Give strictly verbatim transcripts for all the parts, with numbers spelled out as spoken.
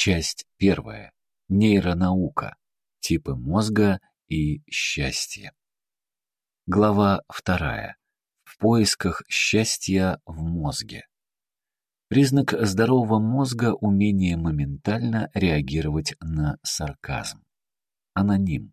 Часть первая. Нейронаука. Типы мозга и счастье. Глава вторая. В поисках счастья в мозге. Признак здорового мозга — умение моментально реагировать на сарказм. Аноним.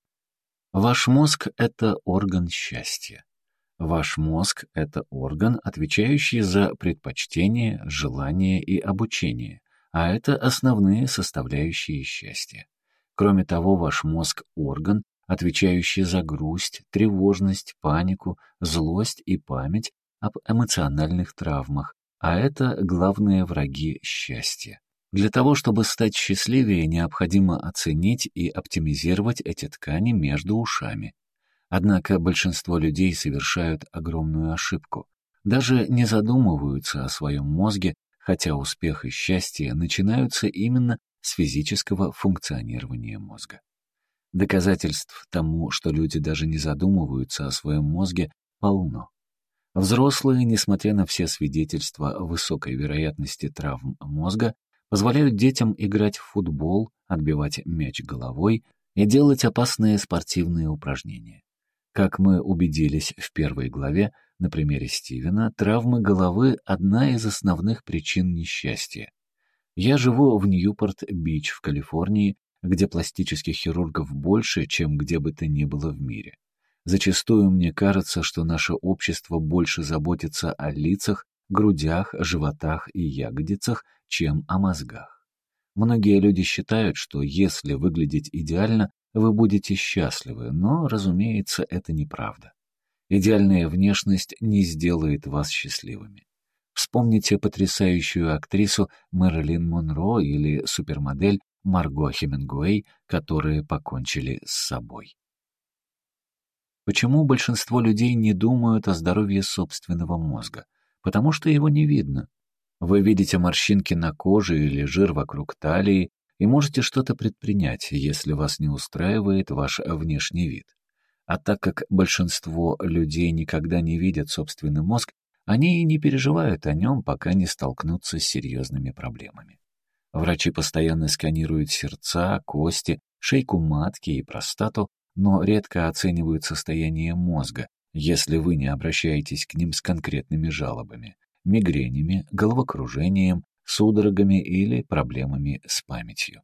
Ваш мозг — это орган счастья. Ваш мозг — это орган, отвечающий за предпочтение, желание и обучение, а это основные составляющие счастья. Кроме того, ваш мозг — орган, отвечающий за грусть, тревожность, панику, злость и память об эмоциональных травмах, а это главные враги счастья. Для того, чтобы стать счастливее, необходимо оценить и оптимизировать эти ткани между ушами. Однако большинство людей совершают огромную ошибку. Даже не задумываются о своем мозге, хотя успех и счастье начинаются именно с физического функционирования мозга. Доказательств тому, что люди даже не задумываются о своем мозге, полно. Взрослые, несмотря на все свидетельства высокой вероятности травм мозга, позволяют детям играть в футбол, отбивать мяч головой и делать опасные спортивные упражнения. Как мы убедились в первой главе, на примере Стивена, травмы головы – одна из основных причин несчастья. Я живу в Ньюпорт-Бич в Калифорнии, где пластических хирургов больше, чем где бы то ни было в мире. Зачастую мне кажется, что наше общество больше заботится о лицах, грудях, животах и ягодицах, чем о мозгах. Многие люди считают, что если выглядеть идеально, вы будете счастливы, но, разумеется, это неправда. Идеальная внешность не сделает вас счастливыми. Вспомните потрясающую актрису Мэрилин Монро или супермодель Марго Хемингуэй, которые покончили с собой. Почему большинство людей не думают о здоровье собственного мозга? Потому что его не видно. Вы видите морщинки на коже или жир вокруг талии и можете что-то предпринять, если вас не устраивает ваш внешний вид. А так как большинство людей никогда не видят собственный мозг, они и не переживают о нем, пока не столкнутся с серьезными проблемами. Врачи постоянно сканируют сердца, кости, шейку матки и простату, но редко оценивают состояние мозга, если вы не обращаетесь к ним с конкретными жалобами, мигренями, головокружением, судорогами или проблемами с памятью.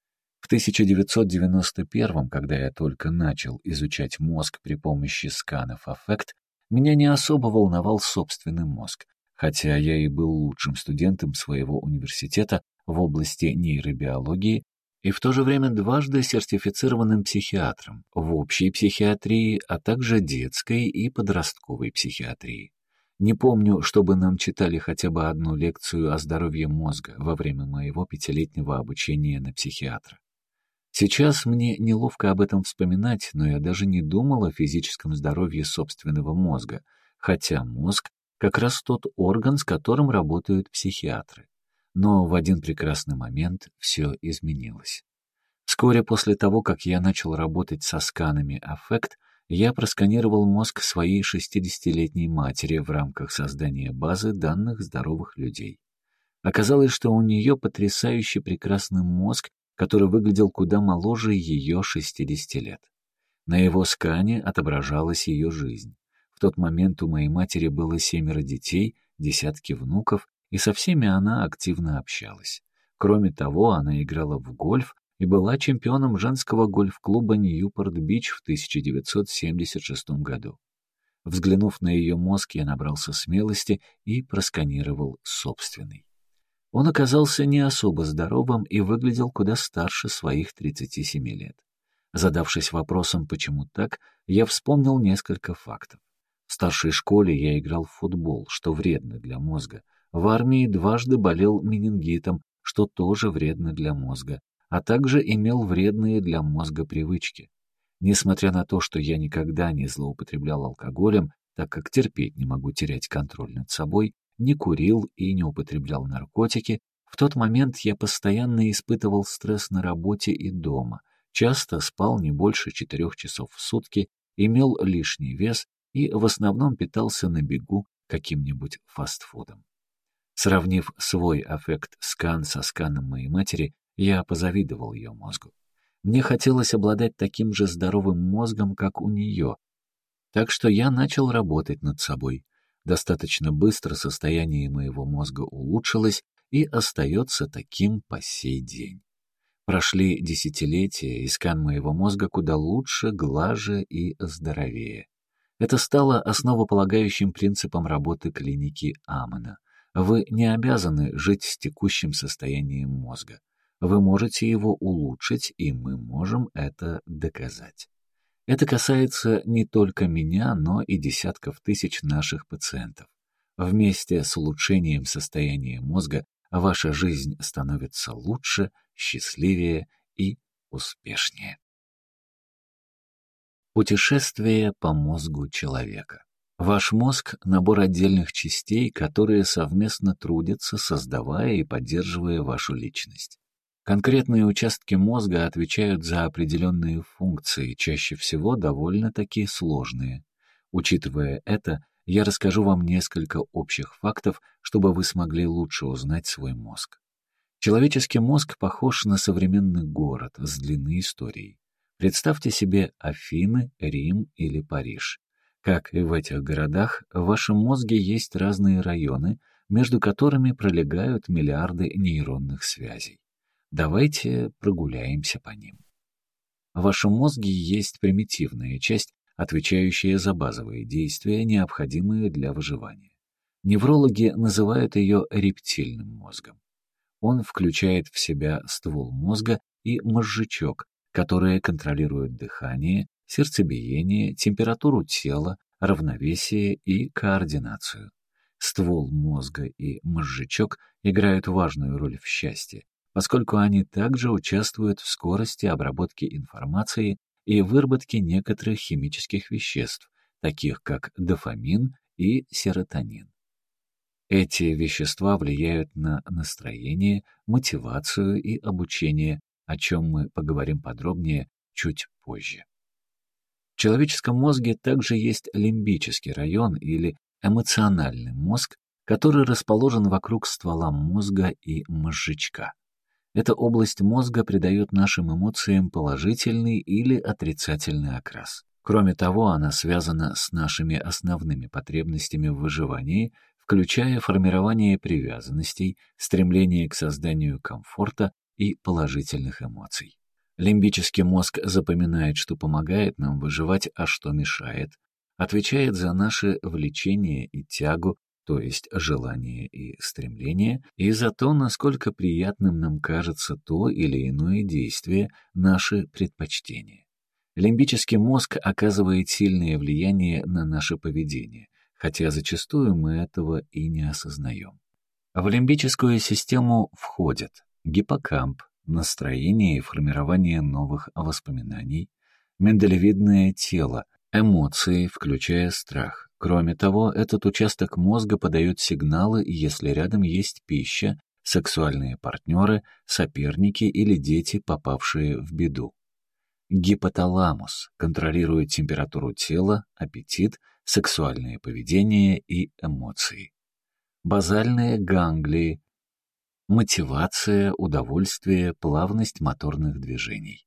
В тысяча девятьсот девяносто первом, когда я только начал изучать мозг при помощи сканов аффект, меня не особо волновал собственный мозг, хотя я и был лучшим студентом своего университета в области нейробиологии и в то же время дважды сертифицированным психиатром в общей психиатрии, а также детской и подростковой психиатрии. Не помню, чтобы нам читали хотя бы одну лекцию о здоровье мозга во время моего пятилетнего обучения на психиатра. Сейчас мне неловко об этом вспоминать, но я даже не думал о физическом здоровье собственного мозга, хотя мозг — как раз тот орган, с которым работают психиатры. Но в один прекрасный момент все изменилось. Вскоре после того, как я начал работать со сканами аффект, я просканировал мозг своей шестидесятилетней матери в рамках создания базы данных здоровых людей. Оказалось, что у нее потрясающе прекрасный мозг, который выглядел куда моложе ее шестидесяти лет. На его скане отображалась ее жизнь. В тот момент у моей матери было семеро детей, десятки внуков, и со всеми она активно общалась. Кроме того, она играла в гольф и была чемпионом женского гольф-клуба Ньюпорт-Бич в тысяча девятьсот семьдесят шестом году. Взглянув на ее мозг, я набрался смелости и просканировал собственный. Он оказался не особо здоровым и выглядел куда старше своих тридцати семи лет. Задавшись вопросом, почему так, я вспомнил несколько фактов. В старшей школе я играл в футбол, что вредно для мозга. В армии дважды болел менингитом, что тоже вредно для мозга, а также имел вредные для мозга привычки. Несмотря на то, что я никогда не злоупотреблял алкоголем, так как терпеть не могу терять контроль над собой, не курил и не употреблял наркотики, в тот момент я постоянно испытывал стресс на работе и дома, часто спал не больше четырех часов в сутки, имел лишний вес и в основном питался на бегу каким-нибудь фастфудом. Сравнив свой аффект-скан со сканом моей матери, Я позавидовал ее мозгу. Мне хотелось обладать таким же здоровым мозгом, как у нее. Так что я начал работать над собой. Достаточно быстро состояние моего мозга улучшилось и остается таким по сей день. Прошли десятилетия, и скан моего мозга куда лучше, глаже и здоровее. Это стало основополагающим принципом работы клиники Амена. Вы не обязаны жить с текущим состоянием мозга. Вы можете его улучшить, и мы можем это доказать. Это касается не только меня, но и десятков тысяч наших пациентов. Вместе с улучшением состояния мозга ваша жизнь становится лучше, счастливее и успешнее. Путешествие по мозгу человека. Ваш мозг — набор отдельных частей, которые совместно трудятся, создавая и поддерживая вашу личность. Конкретные участки мозга отвечают за определенные функции, чаще всего довольно-таки сложные. Учитывая это, я расскажу вам несколько общих фактов, чтобы вы смогли лучше узнать свой мозг. Человеческий мозг похож на современный город с длинной историей. Представьте себе Афины, Рим или Париж. Как и в этих городах, в вашем мозге есть разные районы, между которыми пролегают миллиарды нейронных связей. Давайте прогуляемся по ним. В вашем мозге есть примитивная часть, отвечающая за базовые действия, необходимые для выживания. Неврологи называют ее рептильным мозгом. Он включает в себя ствол мозга и мозжечок, которые контролируют дыхание, сердцебиение, температуру тела, равновесие и координацию. Ствол мозга и мозжечок играют важную роль в счастье, поскольку они также участвуют в скорости обработки информации и выработке некоторых химических веществ, таких как дофамин и серотонин. Эти вещества влияют на настроение, мотивацию и обучение, о чем мы поговорим подробнее чуть позже. В человеческом мозге также есть лимбический район или эмоциональный мозг, который расположен вокруг ствола мозга и мозжечка. Эта область мозга придает нашим эмоциям положительный или отрицательный окрас. Кроме того, она связана с нашими основными потребностями в выживании, включая формирование привязанностей, стремление к созданию комфорта и положительных эмоций. Лимбический мозг запоминает, что помогает нам выживать, а что мешает, отвечает за наши влечения и тягу, то есть желание и стремление, и за то, насколько приятным нам кажется то или иное действие, наши предпочтения. Лимбический мозг оказывает сильное влияние на наше поведение, хотя зачастую мы этого и не осознаем. В лимбическую систему входят гиппокамп, настроение и формирование новых воспоминаний, миндалевидное тело, эмоции, включая страх. Кроме того, этот участок мозга подает сигналы, если рядом есть пища, сексуальные партнеры, соперники или дети, попавшие в беду. Гипоталамус контролирует температуру тела, аппетит, сексуальное поведение и эмоции. Базальные ганглии — мотивация, удовольствие, плавность моторных движений.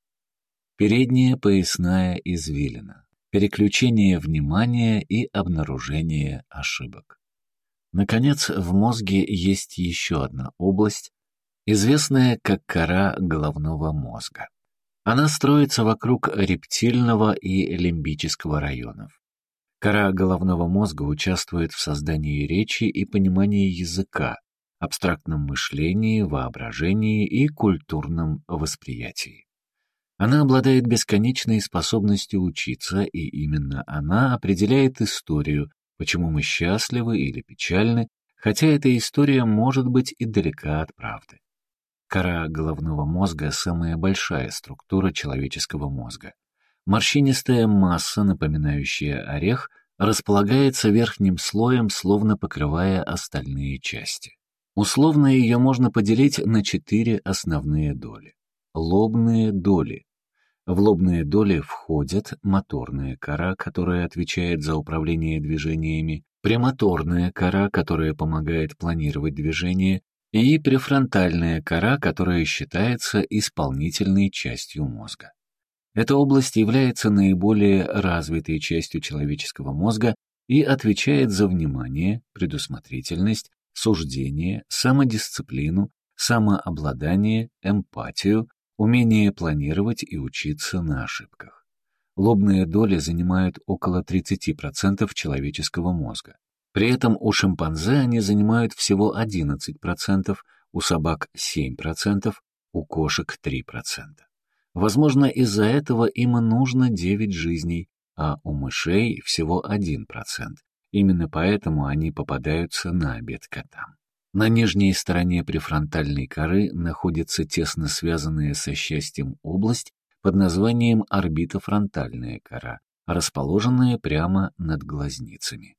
Передняя поясная извилина — переключение внимания и обнаружение ошибок. Наконец, в мозге есть еще одна область, известная как кора головного мозга. Она строится вокруг рептильного и лимбического районов. Кора головного мозга участвует в создании речи и понимании языка, абстрактном мышлении, воображении и культурном восприятии. Она обладает бесконечной способностью учиться, и именно она определяет историю, почему мы счастливы или печальны, хотя эта история может быть и далека от правды. Кора головного мозга — самая большая структура человеческого мозга. Морщинистая масса, напоминающая орех, располагается верхним слоем, словно покрывая остальные части. Условно ее можно поделить на четыре основные доли. Лобные доли. В лобные доли входят моторная кора, которая отвечает за управление движениями, премоторная кора, которая помогает планировать движение, и префронтальная кора, которая считается исполнительной частью мозга. Эта область является наиболее развитой частью человеческого мозга и отвечает за внимание, предусмотрительность, суждение, самодисциплину, самообладание, эмпатию, умение планировать и учиться на ошибках. Лобные доли занимают около тридцать процентов человеческого мозга. При этом у шимпанзе они занимают всего одиннадцать процентов, у собак семь процентов, у кошек три процента. Возможно, из-за этого им и нужно девять жизней, а у мышей всего один процент. Именно поэтому они попадаются на обед котам. На нижней стороне префронтальной коры находится тесно связанная со счастьем область под названием орбитофронтальная кора, расположенная прямо над глазницами.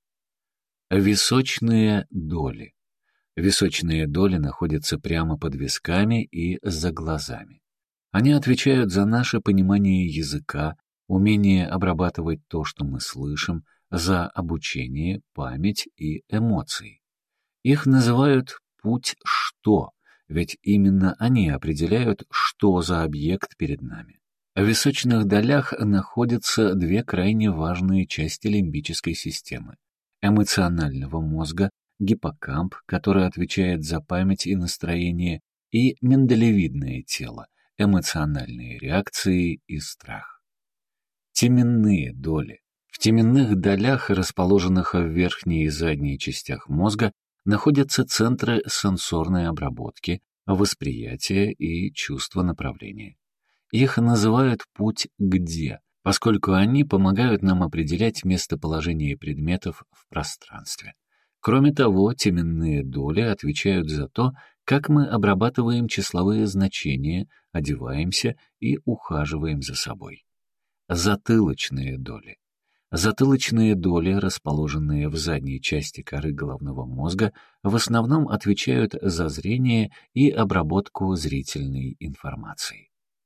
Височные доли. Височные доли находятся прямо под висками и за глазами. Они отвечают за наше понимание языка, умение обрабатывать то, что мы слышим, за обучение, память и эмоции. Их называют «путь что», ведь именно они определяют, что за объект перед нами. В височных долях находятся две крайне важные части лимбической системы: эмоционального мозга, гиппокамп, который отвечает за память и настроение, и миндалевидное тело, эмоциональные реакции и страх. Теменные доли. В теменных долях, расположенных в верхней и задней частях мозга, находятся центры сенсорной обработки, восприятия и чувства направления. Их называют «путь где», поскольку они помогают нам определять местоположение предметов в пространстве. Кроме того, теменные доли отвечают за то, как мы обрабатываем числовые значения, одеваемся и ухаживаем за собой. Затылочные доли. Затылочные доли, расположенные в задней части коры головного мозга, в основном отвечают за зрение и обработку зрительной информации.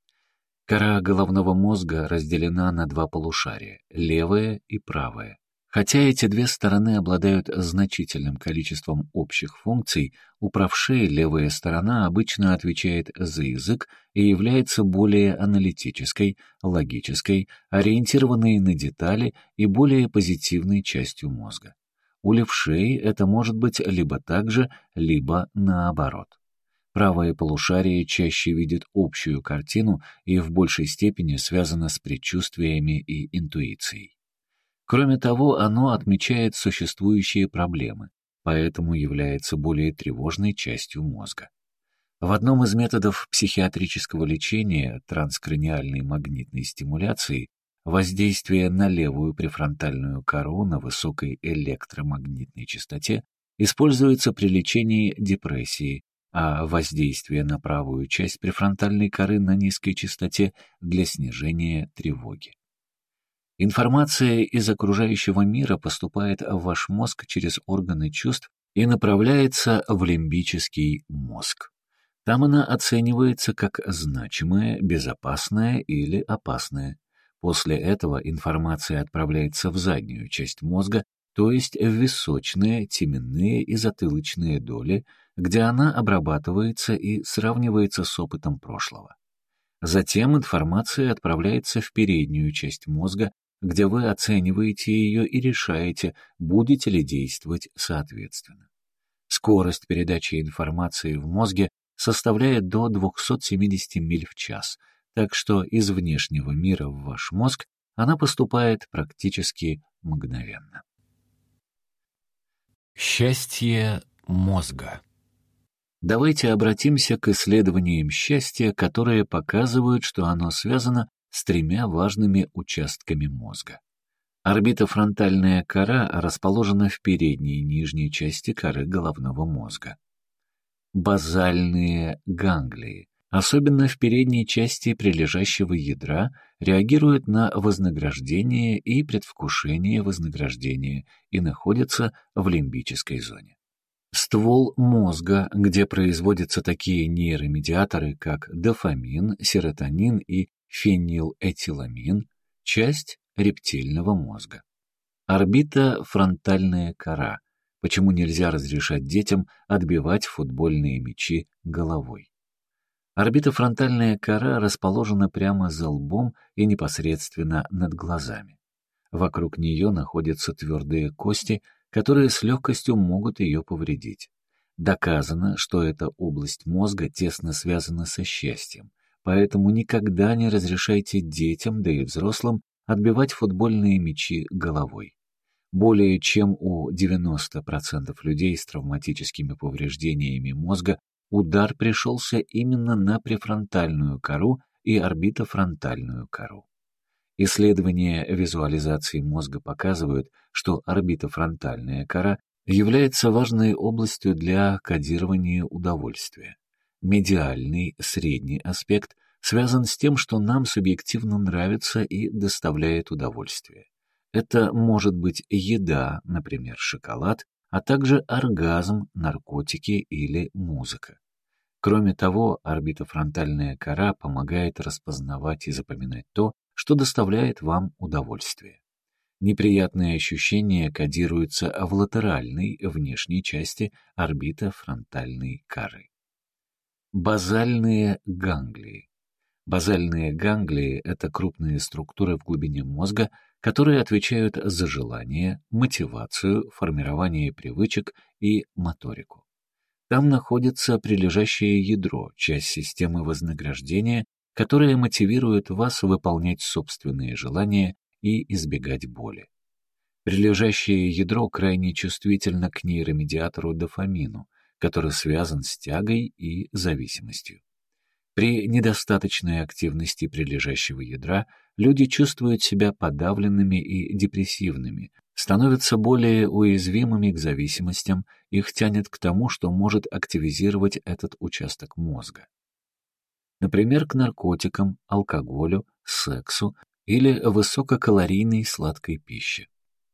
Кора головного мозга разделена на два полушария – левое и правое. Хотя эти две стороны обладают значительным количеством общих функций, у правшей левая сторона обычно отвечает за язык и является более аналитической, логической, ориентированной на детали и более позитивной частью мозга. У левшей это может быть либо так же, либо наоборот. Правое полушарие чаще видит общую картину и в большей степени связано с предчувствиями и интуицией. Кроме того, оно отмечает существующие проблемы, поэтому является более тревожной частью мозга. В одном из методов психиатрического лечения транскраниальной магнитной стимуляции воздействие на левую префронтальную кору на высокой электромагнитной частоте используется при лечении депрессии, а воздействие на правую часть префронтальной коры на низкой частоте для снижения тревоги. Информация из окружающего мира поступает в ваш мозг через органы чувств и направляется в лимбический мозг. Там она оценивается как значимая, безопасная или опасная. После этого информация отправляется в заднюю часть мозга, то есть в височные, теменные и затылочные доли, где она обрабатывается и сравнивается с опытом прошлого. Затем информация отправляется в переднюю часть мозга, где вы оцениваете ее и решаете, будете ли действовать соответственно. Скорость передачи информации в мозге составляет до двухсот семидесяти миль в час, так что из внешнего мира в ваш мозг она поступает практически мгновенно. Счастье мозга. Давайте обратимся к исследованиям счастья, которые показывают, что оно связано с тремя важными участками мозга. Орбитофронтальная кора расположена в передней и нижней части коры головного мозга. Базальные ганглии, особенно в передней части прилежащего ядра, реагируют на вознаграждение и предвкушение вознаграждения и находятся в лимбической зоне. Ствол мозга, где производятся такие нейромедиаторы, как дофамин, серотонин и фенилэтиламин, часть рептильного мозга. Орбитофронтальная кора Почему нельзя разрешать детям отбивать футбольные мячи головой? Орбитофронтальная кора расположена прямо за лбом и непосредственно над глазами. Вокруг нее находятся твердые кости, которые с легкостью могут ее повредить. Доказано, что эта область мозга тесно связана со счастьем, поэтому никогда не разрешайте детям, да и взрослым, отбивать футбольные мячи головой. Более чем у девяноста процентов людей с травматическими повреждениями мозга удар пришелся именно на префронтальную кору и орбитофронтальную кору. Исследования визуализации мозга показывают, что орбитофронтальная кора является важной областью для кодирования удовольствия. Медиальный, средний аспект связан с тем, что нам субъективно нравится и доставляет удовольствие. Это может быть еда, например, шоколад, а также оргазм, наркотики или музыка. Кроме того, орбитофронтальная кора помогает распознавать и запоминать то, что доставляет вам удовольствие. Неприятные ощущения кодируются в латеральной, внешней части орбитофронтальной коры. Базальные ганглии. Базальные ганглии — это крупные структуры в глубине мозга, которые отвечают за желание, мотивацию, формирование привычек и моторику. Там находится прилежащее ядро, часть системы вознаграждения, которая мотивирует вас выполнять собственные желания и избегать боли. Прилежащее ядро крайне чувствительно к нейромедиатору дофамину, который связан с тягой и зависимостью. При недостаточной активности прилежащего ядра люди чувствуют себя подавленными и депрессивными, становятся более уязвимыми к зависимостям, их тянет к тому, что может активизировать этот участок мозга. Например, к наркотикам, алкоголю, сексу или высококалорийной сладкой пище.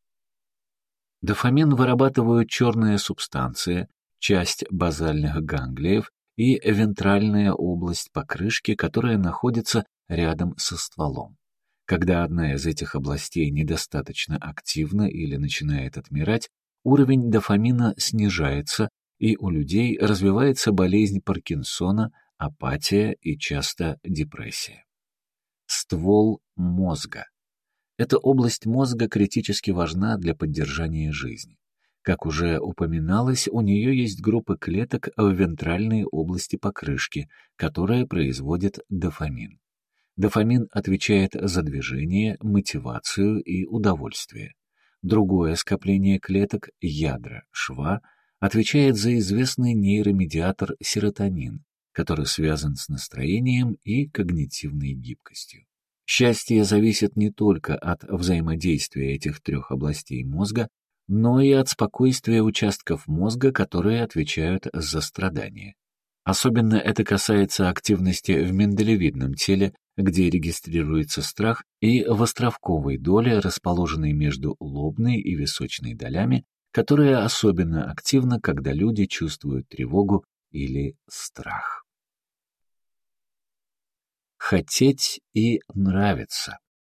Дофамин вырабатывают черные субстанции, часть базальных ганглиев и вентральная область покрышки, которая находится рядом со стволом. Когда одна из этих областей недостаточно активна или начинает отмирать, уровень дофамина снижается, и у людей развивается болезнь Паркинсона, апатия и часто депрессия. Ствол мозга. Эта область мозга критически важна для поддержания жизни. Как уже упоминалось, у нее есть группа клеток в вентральной области покрышки, которая производит дофамин. Дофамин отвечает за движение, мотивацию и удовольствие. Другое скопление клеток, ядра шва, отвечает за известный нейромедиатор серотонин, который связан с настроением и когнитивной гибкостью. Счастье зависит не только от взаимодействия этих трех областей мозга, но и от спокойствия участков мозга, которые отвечают за страдания. Особенно это касается активности в миндалевидном теле, где регистрируется страх, и в островковой доле, расположенной между лобной и височной долями, которая особенно активна, когда люди чувствуют тревогу или страх. Хотеть и нравиться.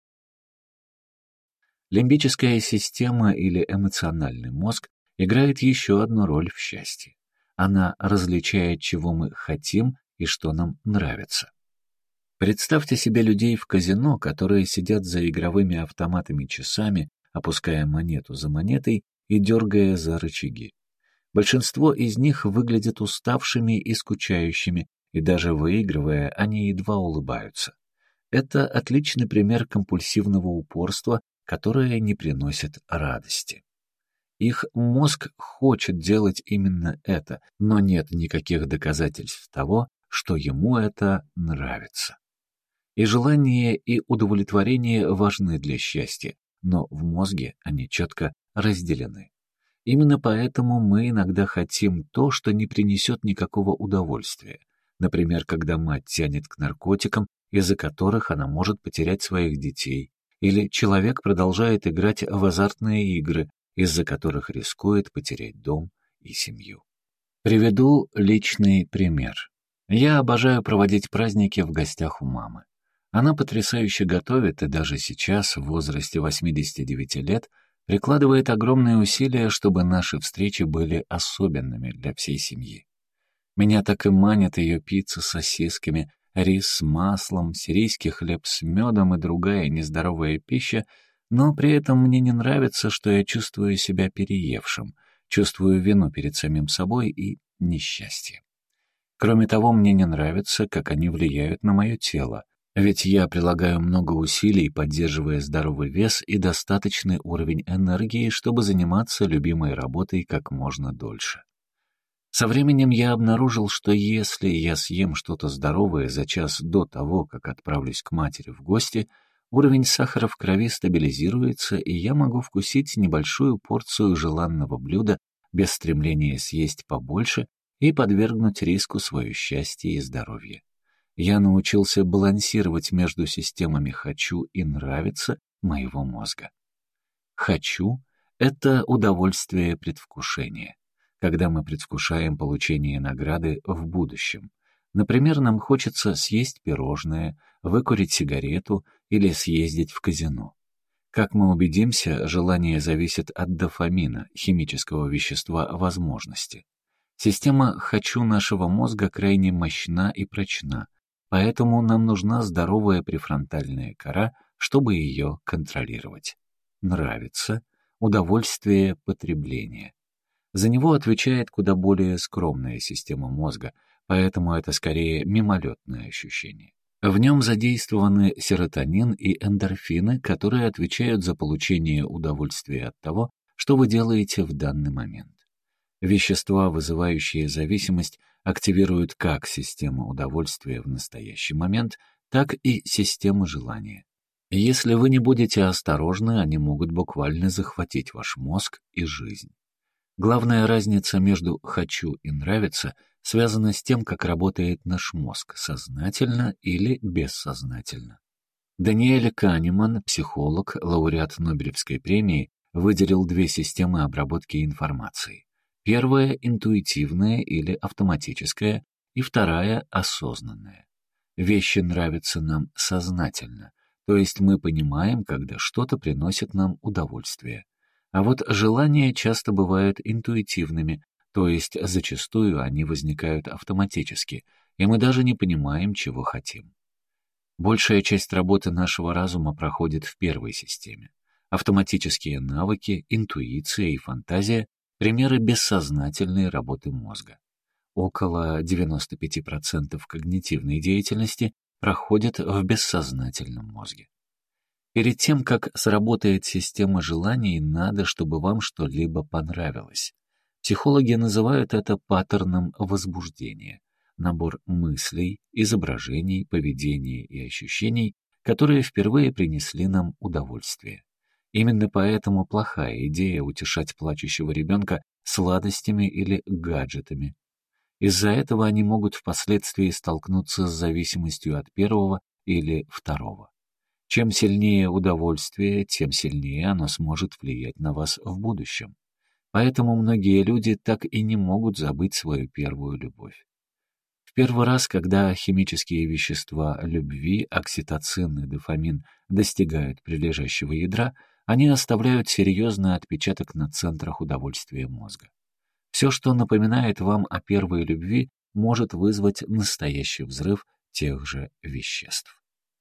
Лимбическая система или эмоциональный мозг играет еще одну роль в счастье. Она различает, чего мы хотим и что нам нравится. Представьте себе людей в казино, которые сидят за игровыми автоматами часами, опуская монету за монетой и дергая за рычаги. Большинство из них выглядят уставшими и скучающими, и даже выигрывая, они едва улыбаются. Это отличный пример компульсивного упорства, которое не приносит радости. Их мозг хочет делать именно это, но нет никаких доказательств того, что ему это нравится. И желание, и удовлетворение важны для счастья, но в мозге они четко разделены. Именно поэтому мы иногда хотим то, что не принесет никакого удовольствия. Например, когда мать тянет к наркотикам, из-за которых она может потерять своих детей, или человек продолжает играть в азартные игры, из-за которых рискует потерять дом и семью. Приведу личный пример. Я обожаю проводить праздники в гостях у мамы. Она потрясающе готовит, и даже сейчас, в возрасте восьмидесяти девяти лет, прикладывает огромные усилия, чтобы наши встречи были особенными для всей семьи. Меня так и манит ее пицца с сосисками, рис с маслом, сирийский хлеб с медом и другая нездоровая пища, но при этом мне не нравится, что я чувствую себя переевшим, чувствую вину перед самим собой и несчастье. Кроме того, мне не нравится, как они влияют на мое тело, ведь я прилагаю много усилий, поддерживая здоровый вес и достаточный уровень энергии, чтобы заниматься любимой работой как можно дольше. Со временем я обнаружил, что если я съем что-то здоровое за час до того, как отправлюсь к матери в гости, уровень сахара в крови стабилизируется, и я могу вкусить небольшую порцию желанного блюда без стремления съесть побольше и подвергнуть риску свое счастье и здоровье. Я научился балансировать между системами «хочу» и «нравится» моего мозга. «Хочу» — это удовольствие предвкушения, когда мы предвкушаем получение награды в будущем. Например, нам хочется съесть пирожное, выкурить сигарету или съездить в казино. Как мы убедимся, желание зависит от дофамина, химического вещества возможности. Система «хочу» нашего мозга крайне мощна и прочна, поэтому нам нужна здоровая префронтальная кора, чтобы ее контролировать. Нравится — удовольствие потребления. За него отвечает куда более скромная система мозга, поэтому это скорее мимолетное ощущение. В нем задействованы серотонин и эндорфины, которые отвечают за получение удовольствия от того, что вы делаете в данный момент. Вещества, вызывающие зависимость, активируют как систему удовольствия в настоящий момент, так и систему желания. Если вы не будете осторожны, они могут буквально захватить ваш мозг и жизнь. Главная разница между «хочу» и «нравится» связана с тем, как работает наш мозг, сознательно или бессознательно. Даниэль Канеман, психолог, лауреат Нобелевской премии, выделил две системы обработки информации. Первая — интуитивная или автоматическая, и вторая — осознанная. Вещи нравятся нам сознательно, то есть мы понимаем, когда что-то приносит нам удовольствие. А вот желания часто бывают интуитивными, то есть зачастую они возникают автоматически, и мы даже не понимаем, чего хотим. Большая часть работы нашего разума проходит в первой системе. Автоматические навыки, интуиция и фантазия — примеры бессознательной работы мозга. Около девяносто пять процентов когнитивной деятельности проходит в бессознательном мозге. Перед тем, как сработает система желаний, надо, чтобы вам что-либо понравилось. Психологи называют это паттерном возбуждения, набор мыслей, изображений, поведений и ощущений, которые впервые принесли нам удовольствие. Именно поэтому плохая идея утешать плачущего ребенка сладостями или гаджетами. Из-за этого они могут впоследствии столкнуться с зависимостью от первого или второго. Чем сильнее удовольствие, тем сильнее оно сможет влиять на вас в будущем. Поэтому многие люди так и не могут забыть свою первую любовь. В первый раз, когда химические вещества любви, окситоцин и дофамин, достигают прилежащего ядра, они оставляют серьезный отпечаток на центрах удовольствия мозга. Все, что напоминает вам о первой любви, может вызвать настоящий взрыв тех же веществ.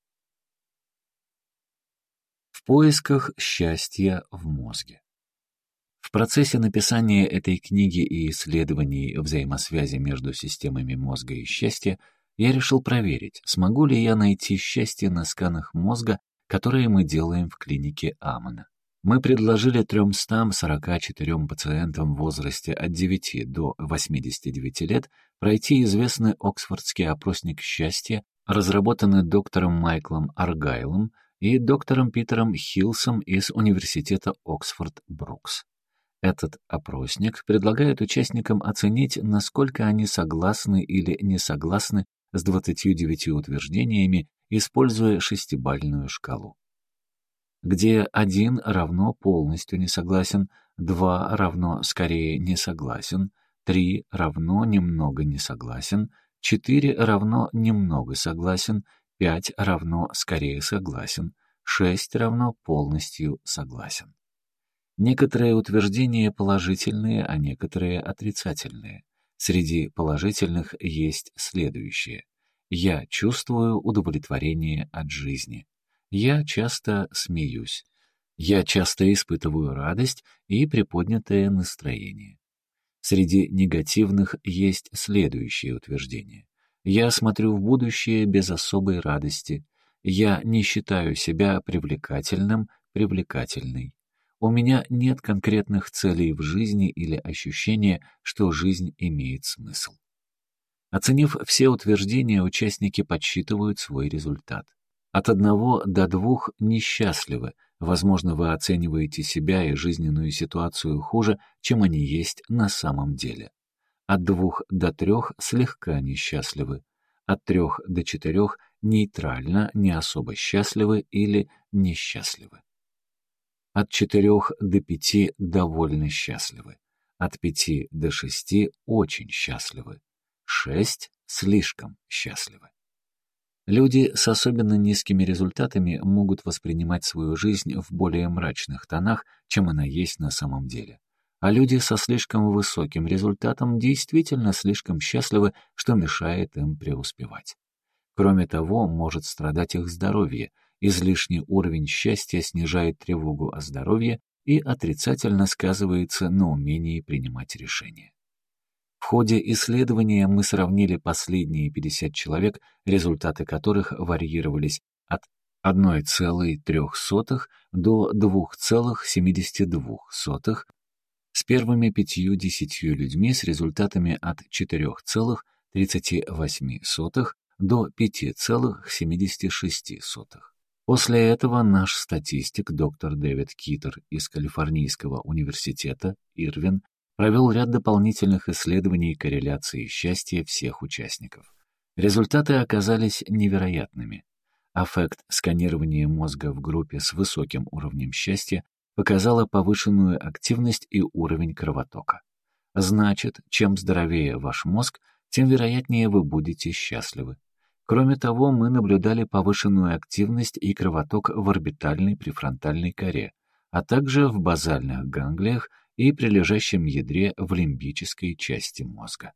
В поисках счастья в мозге. В процессе написания этой книги и исследований взаимосвязи между системами мозга и счастья я решил проверить, смогу ли я найти счастье на сканах мозга, которые мы делаем в клинике Амона. Мы предложили тремстам сорока четырем пациентам в возрасте от девяти до восьмидесяти девяти лет пройти известный оксфордский опросник счастья, разработанный доктором Майклом Аргайлом и доктором Питером Хиллсом из университета Оксфорд-Брукс. Этот опросник предлагает участникам оценить, насколько они согласны или не согласны с двадцатью девятью утверждениями, используя шестибалльную шкалу, где один равно полностью не согласен, два равно скорее не согласен, три равно немного не согласен, четыре равно немного согласен, пять равно скорее согласен, шесть равно полностью согласен. Некоторые утверждения положительные, а некоторые отрицательные. Среди положительных есть следующее. Я чувствую удовлетворение от жизни. Я часто смеюсь. Я часто испытываю радость и приподнятое настроение. Среди негативных есть следующее утверждение. Я смотрю в будущее без особой радости. Я не считаю себя привлекательным, привлекательной. У меня нет конкретных целей в жизни или ощущения, что жизнь имеет смысл. Оценив все утверждения, участники подсчитывают свой результат. От одного до двух несчастливы. Возможно, вы оцениваете себя и жизненную ситуацию хуже, чем они есть на самом деле. От двух до трех слегка несчастливы. От трех до четырех нейтрально, не особо счастливы или несчастливы. От четырех до пяти довольно счастливы. От пяти до шести очень счастливы. Шесть слишком счастливы. Люди с особенно низкими результатами могут воспринимать свою жизнь в более мрачных тонах, чем она есть на самом деле. А люди со слишком высоким результатом действительно слишком счастливы, что мешает им преуспевать. Кроме того, может страдать их здоровье. Излишний уровень счастья снижает тревогу о здоровье и отрицательно сказывается на умении принимать решения. В ходе исследования мы сравнили последние пятьдесят человек, результаты которых варьировались от одной целой трёх сотых до двух целых семидесяти двух сотых с первыми пятью-десятью людьми с результатами от четырёх целых тридцати восьми сотых до пяти целых семидесяти шести сотых. После этого наш статистик доктор Дэвид Китер из Калифорнийского университета Ирвин провел ряд дополнительных исследований корреляции счастья всех участников. Результаты оказались невероятными. Аффект сканирования мозга в группе с высоким уровнем счастья показало повышенную активность и уровень кровотока. Значит, чем здоровее ваш мозг, тем вероятнее вы будете счастливы. Кроме того, мы наблюдали повышенную активность и кровоток в орбитальной префронтальной коре, а также в базальных ганглиях и прилежащем ядре в лимбической части мозга.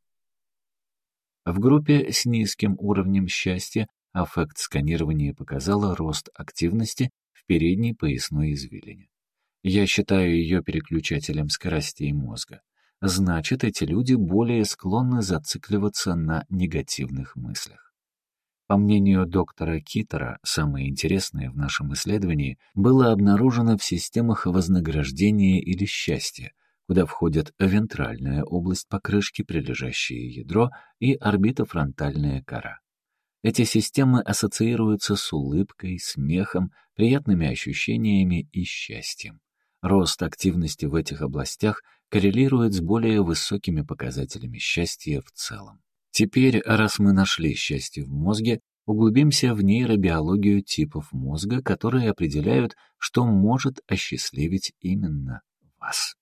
В группе с низким уровнем счастья аффект сканирования показало рост активности в передней поясной извилине. Я считаю ее переключателем скоростей мозга. Значит, эти люди более склонны зацикливаться на негативных мыслях. По мнению доктора Китера, самое интересное в нашем исследовании было обнаружено в системах вознаграждения или счастья, куда входят вентральная область покрышки, прилежащее ядро и орбитофронтальная кора. Эти системы ассоциируются с улыбкой, смехом, приятными ощущениями и счастьем. Рост активности в этих областях коррелирует с более высокими показателями счастья в целом. Теперь, раз мы нашли счастье в мозге, углубимся в нейробиологию типов мозга, которые определяют, что может осчастливить именно вас.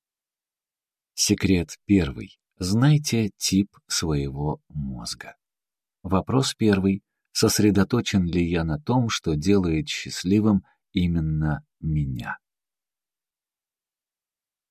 Секрет первый. Знайте тип своего мозга. Вопрос первый. Сосредоточен ли я на том, что делает счастливым именно меня?